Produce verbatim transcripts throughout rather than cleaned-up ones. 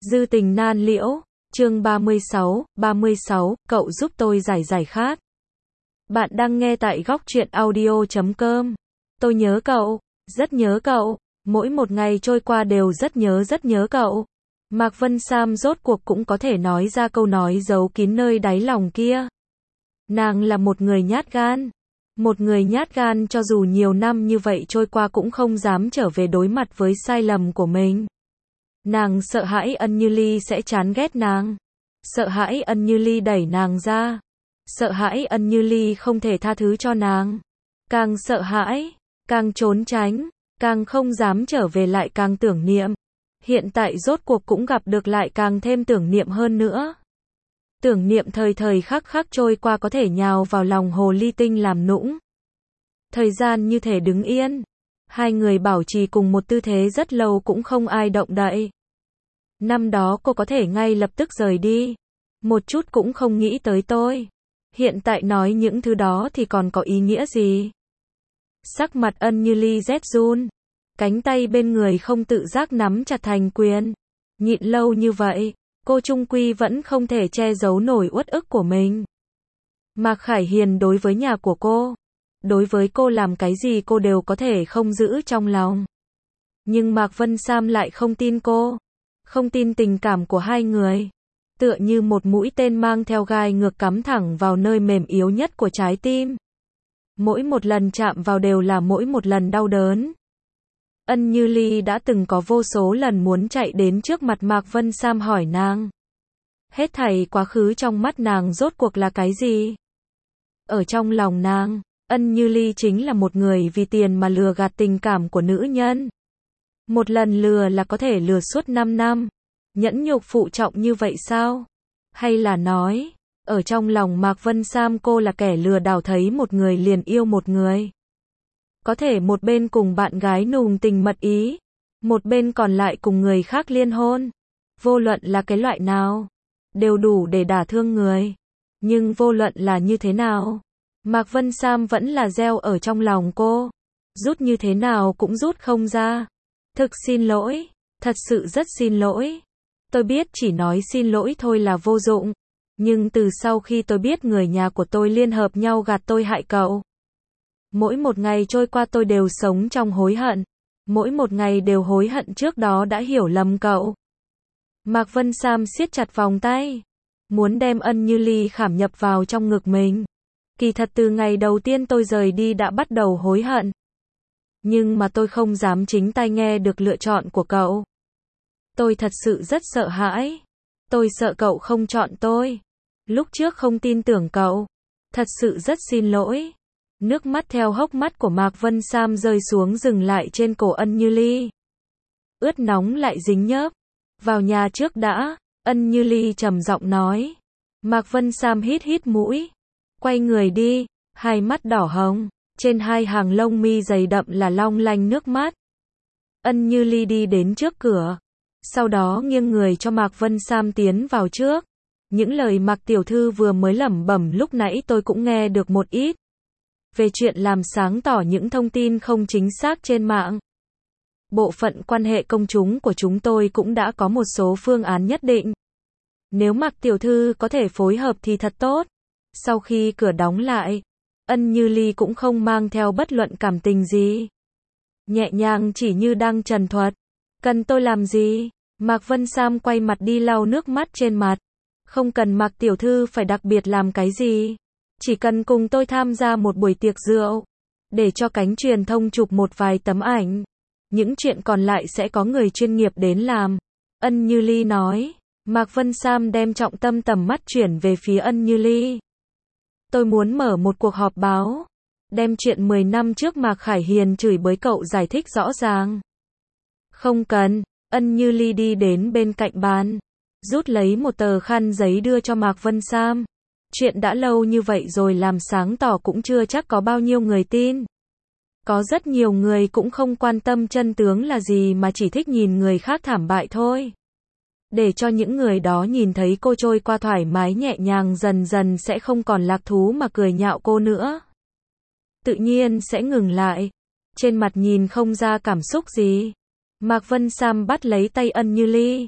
Dư tình nan liễu, chương ba mươi sáu, ba mươi sáu, cậu giúp tôi giải giải khát. Bạn đang nghe tại góc truyện audio chấm com. Tôi nhớ cậu, rất nhớ cậu, mỗi một ngày trôi qua đều rất nhớ rất nhớ cậu. Mạc Vân Sam rốt cuộc cũng có thể nói ra câu nói giấu kín nơi đáy lòng kia. Nàng là một người nhát gan. Một người nhát gan cho dù nhiều năm như vậy trôi qua cũng không dám trở về đối mặt với sai lầm của mình. Nàng sợ hãi Ân Như Ly sẽ chán ghét nàng. Sợ hãi Ân Như Ly đẩy nàng ra. Sợ hãi Ân Như Ly không thể tha thứ cho nàng. Càng sợ hãi, càng trốn tránh, càng không dám trở về lại càng tưởng niệm. Hiện tại rốt cuộc cũng gặp được lại càng thêm tưởng niệm hơn nữa. Tưởng niệm thời thời khắc khắc trôi qua có thể nhào vào lòng hồ ly tinh làm nũng. Thời gian như thể đứng yên. Hai người bảo trì cùng một tư thế rất lâu cũng không ai động đậy. Năm đó cô có thể ngay lập tức rời đi. Một chút cũng không nghĩ tới tôi. Hiện tại nói những thứ đó thì còn có ý nghĩa gì? Sắc mặt Ân Như Ly rét run. Cánh tay bên người không tự giác nắm chặt thành quyền. Nhịn lâu như vậy, cô chung quy vẫn không thể che giấu nổi uất ức của mình. Mạc Khải Hiền đối với nhà của cô, đối với cô làm cái gì cô đều có thể không giữ trong lòng. Nhưng Mạc Vân Sam lại không tin cô, không tin tình cảm của hai người. Tựa như một mũi tên mang theo gai ngược cắm thẳng vào nơi mềm yếu nhất của trái tim. Mỗi một lần chạm vào đều là mỗi một lần đau đớn. Ân Như Ly đã từng có vô số lần muốn chạy đến trước mặt Mạc Vân Sam hỏi nàng. Hết thảy quá khứ trong mắt nàng rốt cuộc là cái gì? Ở trong lòng nàng, Ân Như Ly chính là một người vì tiền mà lừa gạt tình cảm của nữ nhân. Một lần lừa là có thể lừa suốt năm năm. Nhẫn nhục phụ trọng như vậy sao? Hay là nói, ở trong lòng Mạc Vân Sam cô là kẻ lừa đảo thấy một người liền yêu một người. Có thể một bên cùng bạn gái nùng tình mật ý, một bên còn lại cùng người khác liên hôn. Vô luận là cái loại nào, đều đủ để đả thương người. Nhưng vô luận là như thế nào, Mạc Vân Sam vẫn là gieo ở trong lòng cô. Rút như thế nào cũng rút không ra. Thực xin lỗi, thật sự rất xin lỗi. Tôi biết chỉ nói xin lỗi thôi là vô dụng. Nhưng từ sau khi tôi biết người nhà của tôi liên hợp nhau gạt tôi hại cậu. Mỗi một ngày trôi qua tôi đều sống trong hối hận. Mỗi một ngày đều hối hận trước đó đã hiểu lầm cậu. Mạc Vân Sam siết chặt vòng tay. Muốn đem Ân Như Ly khảm nhập vào trong ngực mình. Kỳ thật từ ngày đầu tiên tôi rời đi đã bắt đầu hối hận. Nhưng mà tôi không dám chính tai nghe được lựa chọn của cậu. Tôi thật sự rất sợ hãi. Tôi sợ cậu không chọn tôi. Lúc trước không tin tưởng cậu. Thật sự rất xin lỗi. Nước mắt theo hốc mắt của Mạc Vân Sam rơi xuống dừng lại trên cổ Ân Như Ly. Ướt nóng lại dính nhớp. Vào nhà trước đã, Ân Như Ly trầm giọng nói. Mạc Vân Sam hít hít mũi. Quay người đi, hai mắt đỏ hồng. Trên hai hàng lông mi dày đậm là long lanh nước mắt. Ân Như Ly đi đến trước cửa. Sau đó nghiêng người cho Mạc Vân Sam tiến vào trước. Những lời Mạc tiểu thư vừa mới lẩm bẩm lúc nãy tôi cũng nghe được một ít. Về chuyện làm sáng tỏ những thông tin không chính xác trên mạng. Bộ phận quan hệ công chúng của chúng tôi cũng đã có một số phương án nhất định. Nếu Mạc tiểu thư có thể phối hợp thì thật tốt. Sau khi cửa đóng lại, Ân Như Ly cũng không mang theo bất luận cảm tình gì. Nhẹ nhàng chỉ như đang trần thuật. Cần tôi làm gì? Mạc Vân Sam quay mặt đi lau nước mắt trên mặt. Không cần Mạc tiểu thư phải đặc biệt làm cái gì. Chỉ cần cùng tôi tham gia một buổi tiệc rượu. Để cho cánh truyền thông chụp một vài tấm ảnh. Những chuyện còn lại sẽ có người chuyên nghiệp đến làm. Ân Như Ly nói. Mạc Vân Sam đem trọng tâm tầm mắt chuyển về phía Ân Như Ly. Tôi muốn mở một cuộc họp báo. Đem chuyện mười năm trước Mạc Khải Hiền chửi bới cậu giải thích rõ ràng. Không cần. Ân Như Ly đi đến bên cạnh bàn. Rút lấy một tờ khăn giấy đưa cho Mạc Vân Sam. Chuyện đã lâu như vậy rồi làm sáng tỏ cũng chưa chắc có bao nhiêu người tin. Có rất nhiều người cũng không quan tâm chân tướng là gì mà chỉ thích nhìn người khác thảm bại thôi. Để cho những người đó nhìn thấy cô trôi qua thoải mái nhẹ nhàng dần dần sẽ không còn lạc thú mà cười nhạo cô nữa. Tự nhiên sẽ ngừng lại. Trên mặt nhìn không ra cảm xúc gì. Mạc Vân Sam bắt lấy tay Ân Như Ly.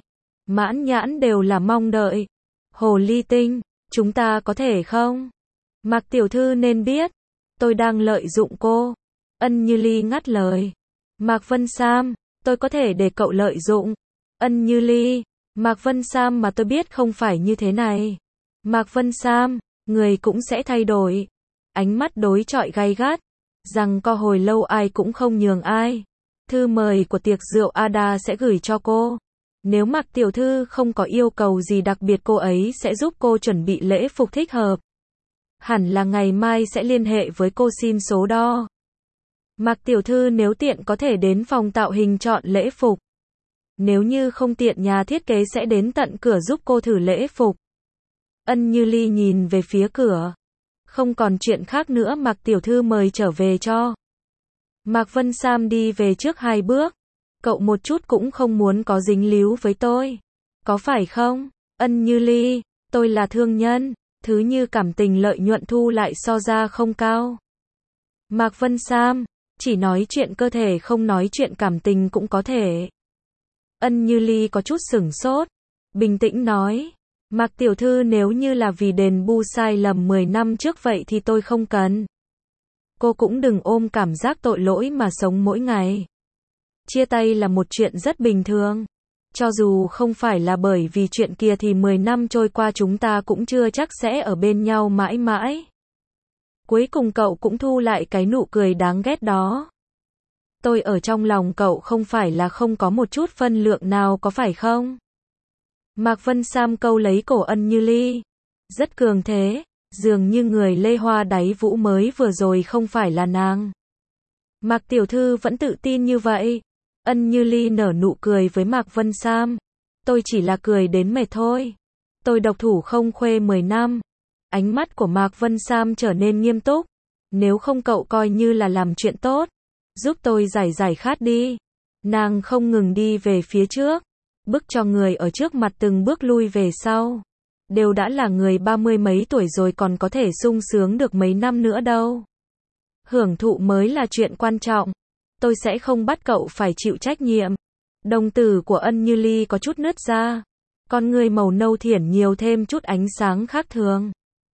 mãn nhãn đều là mong đợi. Hồ ly tinh, chúng ta có thể không? Mạc tiểu thư nên biết, tôi đang lợi dụng cô. Ân Như Ly ngắt lời. Mạc Vân Sam, tôi có thể để cậu lợi dụng. Ân Như Ly, Mạc Vân Sam mà tôi biết không phải như thế này. Mạc Vân Sam, người cũng sẽ thay đổi. Ánh mắt đối chọi gay gắt, rằng co hồi lâu ai cũng không nhường ai. Thư mời của tiệc rượu Ada sẽ gửi cho cô. Nếu Mạc tiểu thư không có yêu cầu gì đặc biệt cô ấy sẽ giúp cô chuẩn bị lễ phục thích hợp. Hẳn là ngày mai sẽ liên hệ với cô xin số đo. Mạc tiểu thư nếu tiện có thể đến phòng tạo hình chọn lễ phục. Nếu như không tiện nhà thiết kế sẽ đến tận cửa giúp cô thử lễ phục. Ân Như Ly nhìn về phía cửa. Không còn chuyện khác nữa Mạc tiểu thư mời trở về cho. Mạc Vân Sam đi về trước hai bước. Cậu một chút cũng không muốn có dính líu với tôi. Có phải không? Ân Như Ly, tôi là thương nhân. Thứ như cảm tình lợi nhuận thu lại so ra không cao. Mạc Vân Sam, chỉ nói chuyện cơ thể không nói chuyện cảm tình cũng có thể. Ân Như Ly có chút sửng sốt. Bình tĩnh nói. Mạc tiểu thư nếu như là vì đền bù sai lầm mười năm trước vậy thì tôi không cần. Cô cũng đừng ôm cảm giác tội lỗi mà sống mỗi ngày. Chia tay là một chuyện rất bình thường. Cho dù không phải là bởi vì chuyện kia thì mười năm trôi qua chúng ta cũng chưa chắc sẽ ở bên nhau mãi mãi. Cuối cùng cậu cũng thu lại cái nụ cười đáng ghét đó. Tôi ở trong lòng cậu không phải là không có một chút phân lượng nào có phải không? Mạc Vân Sam câu lấy cổ Ân Như Ly. Rất cường thế, dường như người lê hoa đáy vũ mới vừa rồi không phải là nàng. Mạc tiểu thư vẫn tự tin như vậy. Ân Như Ly nở nụ cười với Mạc Vân Sam. Tôi chỉ là cười đến mệt thôi. Tôi độc thủ không khuê mười năm. Ánh mắt của Mạc Vân Sam trở nên nghiêm túc. Nếu không cậu coi như là làm chuyện tốt. Giúp tôi giải giải khát đi. Nàng không ngừng đi về phía trước. Bức cho người ở trước mặt từng bước lui về sau. Đều đã là người ba mươi mấy tuổi rồi còn có thể sung sướng được mấy năm nữa đâu. Hưởng thụ mới là chuyện quan trọng. Tôi sẽ không bắt cậu phải chịu trách nhiệm. Đồng tử của Ân Như Ly có chút nứt ra. Con người màu nâu thiển nhiều thêm chút ánh sáng khác thường.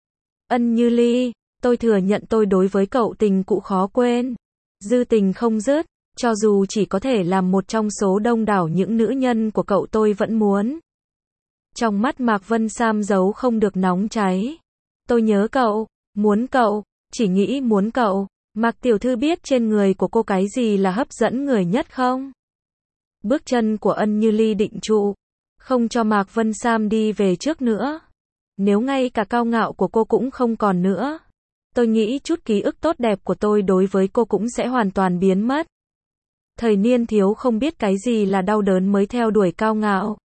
Ân Như Ly, tôi thừa nhận tôi đối với cậu tình cũ khó quên. Dư tình không dứt. Cho dù chỉ có thể làm một trong số đông đảo những nữ nhân của cậu tôi vẫn muốn. Trong mắt Mạc Vân Sam giấu không được nóng cháy. Tôi nhớ cậu, muốn cậu, chỉ nghĩ muốn cậu. Mạc tiểu thư biết trên người của cô cái gì là hấp dẫn người nhất không? Bước chân của Ân Như Ly định trụ. Không cho Mạc Vân Sam đi về trước nữa. Nếu ngay cả cao ngạo của cô cũng không còn nữa. Tôi nghĩ chút ký ức tốt đẹp của tôi đối với cô cũng sẽ hoàn toàn biến mất. Thời niên thiếu không biết cái gì là đau đớn mới theo đuổi cao ngạo.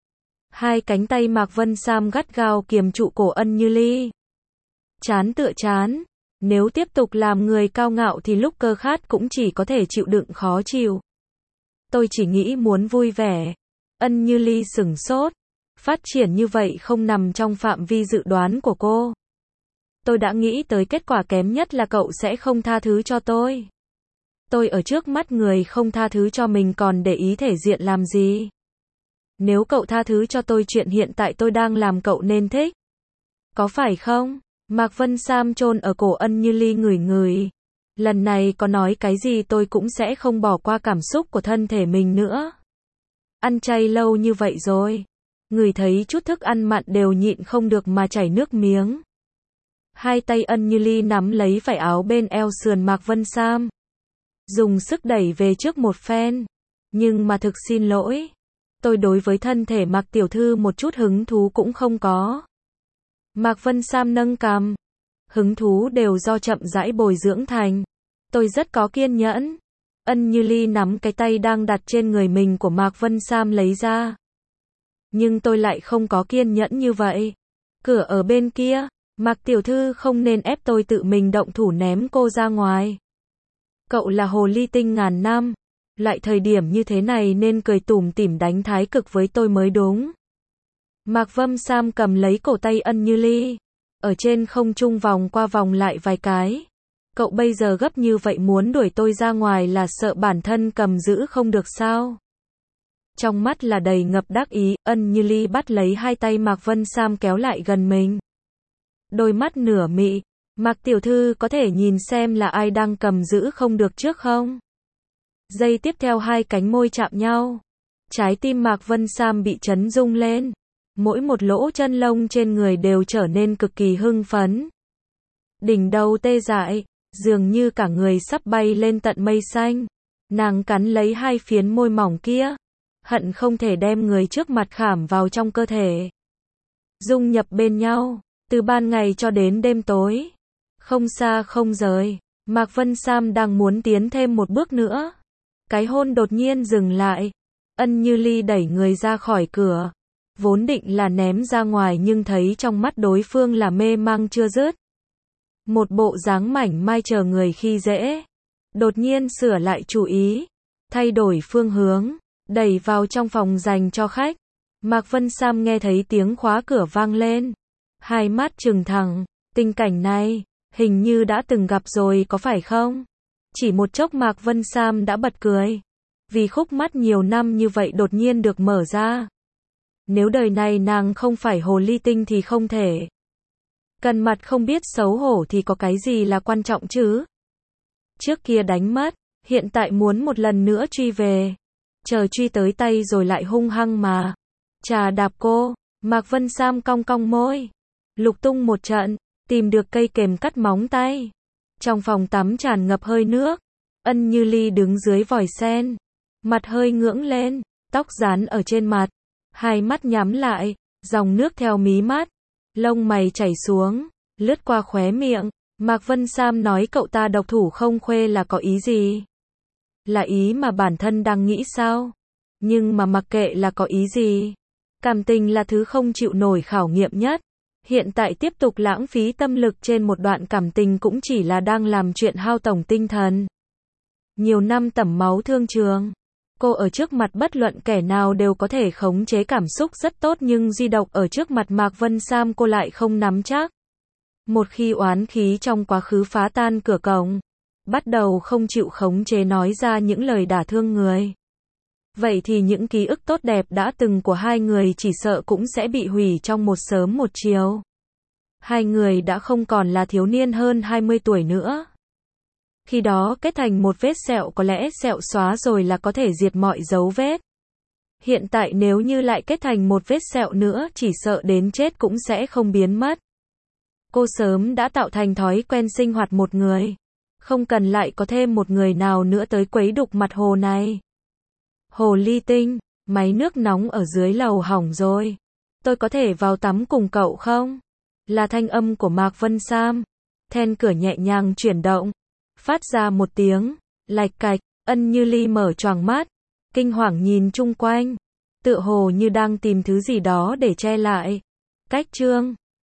Hai cánh tay Mạc Vân Sam gắt gao kiềm trụ cổ Ân Như Ly. Chán tựa chán. Nếu tiếp tục làm người cao ngạo thì lúc cơ khát cũng chỉ có thể chịu đựng khó chịu. Tôi chỉ nghĩ muốn vui vẻ. Ân Như Ly sửng sốt. Phát triển như vậy không nằm trong phạm vi dự đoán của cô. Tôi đã nghĩ tới kết quả kém nhất là cậu sẽ không tha thứ cho tôi. Tôi ở trước mắt người không tha thứ cho mình còn để ý thể diện làm gì? Nếu cậu tha thứ cho tôi chuyện hiện tại tôi đang làm cậu nên thích. Có phải không? Mạc Vân Sam chôn ở cổ Ân Như Ly ngửi ngửi. Lần này có nói cái gì tôi cũng sẽ không bỏ qua cảm xúc của thân thể mình nữa. Ăn chay lâu như vậy rồi. Ngửi thấy chút thức ăn mặn đều nhịn không được mà chảy nước miếng. Hai tay Ân Như Ly nắm lấy vải áo bên eo sườn Mạc Vân Sam. Dùng sức đẩy về trước một phen. Nhưng mà thực xin lỗi. Tôi đối với thân thể Mạc tiểu thư một chút hứng thú cũng không có. Mạc Vân Sam nâng cằm. Hứng thú đều do chậm rãi bồi dưỡng thành. Tôi rất có kiên nhẫn. Ân Như Ly nắm cái tay đang đặt trên người mình của Mạc Vân Sam lấy ra. Nhưng tôi lại không có kiên nhẫn như vậy. Cửa ở bên kia. Mạc tiểu thư không nên ép tôi tự mình động thủ ném cô ra ngoài. Cậu là hồ ly tinh ngàn năm. Lại thời điểm như thế này nên cười tủm tỉm đánh thái cực với tôi mới đúng. Mạc Vân Sam cầm lấy cổ tay Ân Như Ly. Ở trên không trung vòng qua vòng lại vài cái. Cậu bây giờ gấp như vậy muốn đuổi tôi ra ngoài là sợ bản thân cầm giữ không được sao? trong mắt là đầy ngập đắc ý, Ân Như Ly bắt lấy hai tay Mạc Vân Sam kéo lại gần mình. Đôi mắt nửa mị, Mạc tiểu thư có thể nhìn xem là ai đang cầm giữ không được trước không? Giây tiếp theo hai cánh môi chạm nhau. Trái tim Mạc Vân Sam bị chấn rung lên. Mỗi một lỗ chân lông trên người đều trở nên cực kỳ hưng phấn. Đỉnh đầu tê dại, dường như cả người sắp bay lên tận mây xanh. Nàng cắn lấy hai phiến môi mỏng kia, hận không thể đem người trước mặt khảm vào trong cơ thể. Dung nhập bên nhau, từ ban ngày cho đến đêm tối. Không xa không rời, Mạc Vân Sam đang muốn tiến thêm một bước nữa. Cái hôn đột nhiên dừng lại. Ân Như Ly đẩy người ra khỏi cửa. Vốn định là ném ra ngoài nhưng thấy trong mắt đối phương là mê mang chưa dứt. Một bộ dáng mảnh mai chờ người khi dễ. Đột nhiên sửa lại chủ ý. Thay đổi phương hướng. Đẩy vào trong phòng dành cho khách. Mạc Vân Sam nghe thấy tiếng khóa cửa vang lên. Hai mắt trừng thẳng. Tình cảnh này, hình như đã từng gặp rồi có phải không? Chỉ một chốc Mạc Vân Sam đã bật cười. Vì khúc mắc nhiều năm như vậy đột nhiên được mở ra. Nếu đời này nàng không phải hồ ly tinh thì không thể. Cần mặt không biết xấu hổ thì có cái gì là quan trọng chứ? Trước kia đánh mất, hiện tại muốn một lần nữa truy về. Chờ truy tới tay rồi lại hung hăng mà. Chà đạp cô, Mạc Vân Sam cong cong môi. Lục tung một trận, tìm được cây kềm cắt móng tay. Trong phòng tắm tràn ngập hơi nước. Ân Như Ly đứng dưới vòi sen. Mặt hơi ngưỡng lên, tóc dán ở trên mặt. Hai mắt nhắm lại, dòng nước theo mí mắt. Lông mày chảy xuống, lướt qua khóe miệng. Mạc Vân Sam nói cậu ta độc thủ không khuê là có ý gì? Là ý mà bản thân đang nghĩ sao? Nhưng mà mặc kệ là có ý gì. Cảm tình là thứ không chịu nổi khảo nghiệm nhất. Hiện tại tiếp tục lãng phí tâm lực trên một đoạn cảm tình cũng chỉ là đang làm chuyện hao tổn tinh thần. Nhiều năm tẩm máu thương trường. Cô ở trước mặt bất luận kẻ nào đều có thể khống chế cảm xúc rất tốt nhưng duy độc ở trước mặt Mạc Vân Sam cô lại không nắm chắc. Một khi oán khí trong quá khứ phá tan cửa cổng, bắt đầu không chịu khống chế nói ra những lời đả thương người. Vậy thì những ký ức tốt đẹp đã từng của hai người chỉ sợ cũng sẽ bị hủy trong một sớm một chiều. Hai người đã không còn là thiếu niên hơn hai mươi tuổi nữa. Khi đó kết thành một vết sẹo có lẽ sẹo xóa rồi là có thể diệt mọi dấu vết. Hiện tại nếu như lại kết thành một vết sẹo nữa chỉ sợ đến chết cũng sẽ không biến mất. Cô sớm đã tạo thành thói quen sinh hoạt một người. Không cần lại có thêm một người nào nữa tới quấy đục mặt hồ này. Hồ ly tinh, máy nước nóng ở dưới lầu hỏng rồi. Tôi có thể vào tắm cùng cậu không? Là thanh âm của Mạc Vân Sam. Then cửa nhẹ nhàng chuyển động. Phát ra một tiếng, lạch cạch, Ân Như Ly mở choàng mắt. Kinh hoàng nhìn chung quanh. Tựa hồ như đang tìm thứ gì đó để che lại. Cách chương